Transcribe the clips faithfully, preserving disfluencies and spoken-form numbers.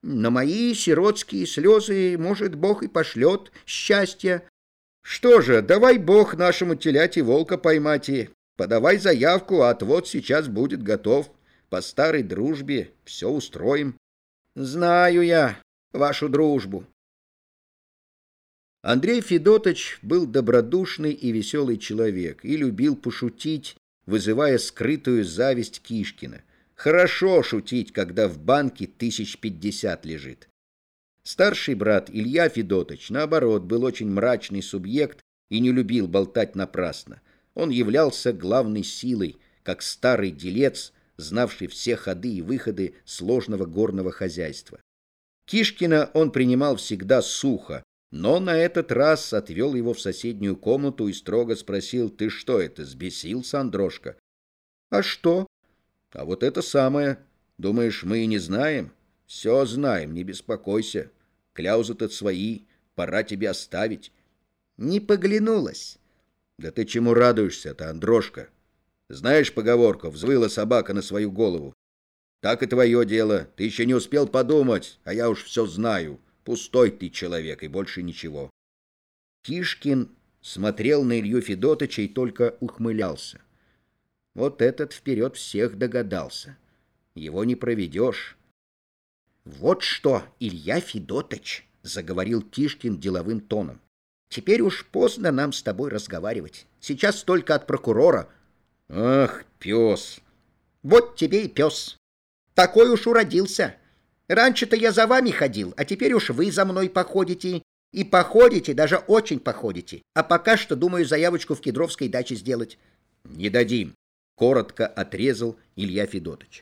На мои сиротские слезы, может, Бог и пошлет счастье. Что же, давай Бог нашему теляти волка поймать и подавай заявку, а отвод сейчас будет готов. По старой дружбе все устроим. Знаю я вашу дружбу. Андрей Федотыч был добродушный и веселый человек и любил пошутить, вызывая скрытую зависть Кишкина. Хорошо шутить, когда в банке тысяч пятьдесят лежит. Старший брат Илья Федотыч, наоборот, был очень мрачный субъект и не любил болтать напрасно. Он являлся главной силой, как старый делец, знавший все ходы и выходы сложного горного хозяйства. Кишкина он принимал всегда сухо, но на этот раз отвел его в соседнюю комнату и строго спросил: «Ты что это, взбесился, Андрошка?» «А что?» «А вот это самое. Думаешь, мы и не знаем?» «Все знаем, не беспокойся. Кляузы-то свои, пора тебе оставить». «Не поглянулась». «Да ты чему радуешься-то, Андрошка? Знаешь поговорку: взвыла собака на свою голову. Так и твое дело. Ты еще не успел подумать, а я уж все знаю. Пустой ты человек и больше ничего». Кишкин смотрел на Илью Федотыча и только ухмылялся. Вот этот вперед всех догадался. Его не проведешь. «Вот что, Илья Федотыч, — заговорил Кишкин деловым тоном, — теперь уж поздно нам с тобой разговаривать. Сейчас только от прокурора». «Ах, пес!» «Вот тебе и пес. Такой уж уродился. Раньше-то я за вами ходил, а теперь уж вы за мной походите. И походите, даже очень походите. А пока что думаю заявочку в Кедровской даче сделать». «Не дадим», — коротко отрезал Илья Федотыч.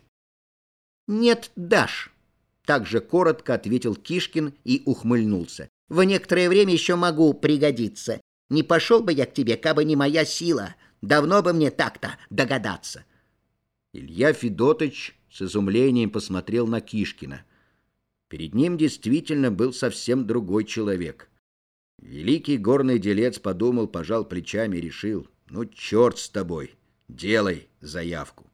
«Нет, дашь», — также коротко ответил Кишкин и ухмыльнулся. «В некоторое время еще могу пригодиться. Не пошел бы я к тебе, кабы не моя сила. Давно бы мне так-то догадаться». Илья Федотыч с изумлением посмотрел на Кишкина. Перед ним действительно был совсем другой человек. Великий горный делец подумал, пожал плечами и решил: «Ну, черт с тобой, делай заявку».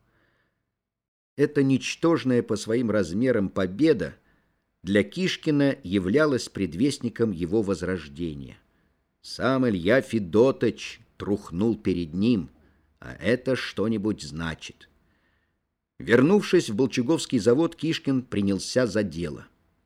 Эта ничтожная по своим размерам победа для Кишкина являлась предвестником его возрождения. Сам Илья Федотыч трухнул перед ним, а это что-нибудь значит. Вернувшись в Болчуговский завод, Кишкин принялся за дело.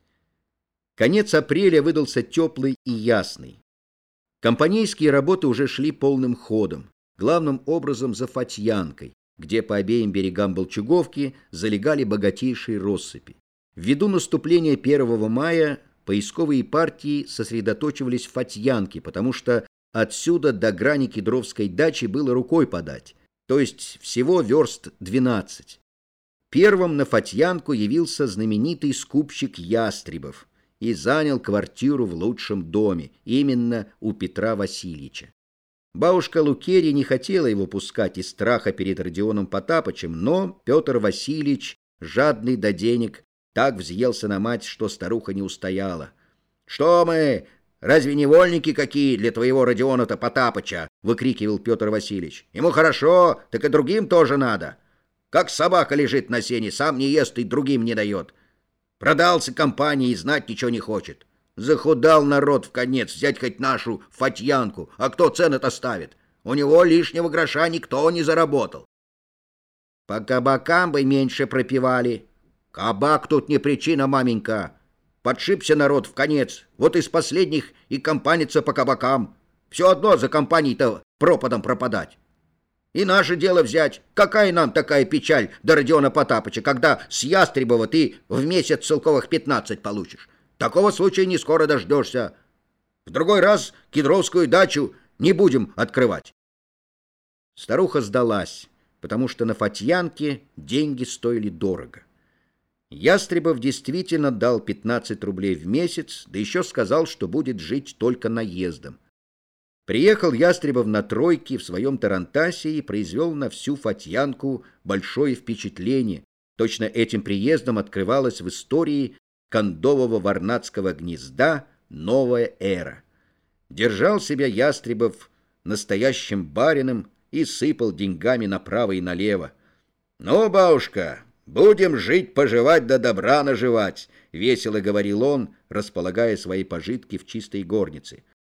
Конец апреля выдался теплый и ясный. Компанейские работы уже шли полным ходом, главным образом за Фатьянкой, где по обеим берегам Болчуговки залегали богатейшие россыпи. Ввиду наступления первого мая поисковые партии сосредоточивались в Фатьянке, потому что отсюда до грани Кедровской дачи было рукой подать, то есть всего верст двенадцать. Первым на Фатьянку явился знаменитый скупщик Ястребов и занял квартиру в лучшем доме, именно у Петра Васильевича. Бабушка Лукерья не хотела его пускать из страха перед Родионом Потапычем, но Петр Васильевич, жадный до денег, так взъелся на мать, что старуха не устояла. «Что мы, разве невольники какие для твоего Родиона-то Потапыча?» — выкрикивал Петр Васильевич. «Ему хорошо, так и другим тоже надо. Как собака лежит на сене, сам не ест и другим не дает. Продался компании и знать ничего не хочет. Захудал народ в конец, взять хоть нашу Фатьянку, а кто цены-то ставит? У него лишнего гроша никто не заработал». «По кабакам бы меньше пропивали». «Кабак тут не причина, маменька. Подшибся народ в конец, вот из последних и компанится по кабакам. Все одно за компанией-то пропадом пропадать. И наше дело взять. Какая нам такая печаль до Родиона Потапыча, когда с Ястребова ты в месяц целковых пятнадцать получишь? Такого случая не скоро дождешься. В другой раз Кедровскую дачу не будем открывать». Старуха сдалась, потому что на Фатьянке деньги стоили дорого. Ястребов действительно дал пятнадцать рублей в месяц, да еще сказал, что будет жить только наездом. Приехал Ястребов на тройке в своем тарантасе и произвел на всю Фатьянку большое впечатление. Точно этим приездом открывалась в истории кондового варнацкого гнезда новая эра. Держал себя Ястребов настоящим барином и сыпал деньгами направо и налево. «Ну, бабушка, «Будем жить-поживать да добра наживать», — весело говорил он, располагая свои пожитки в чистой горнице.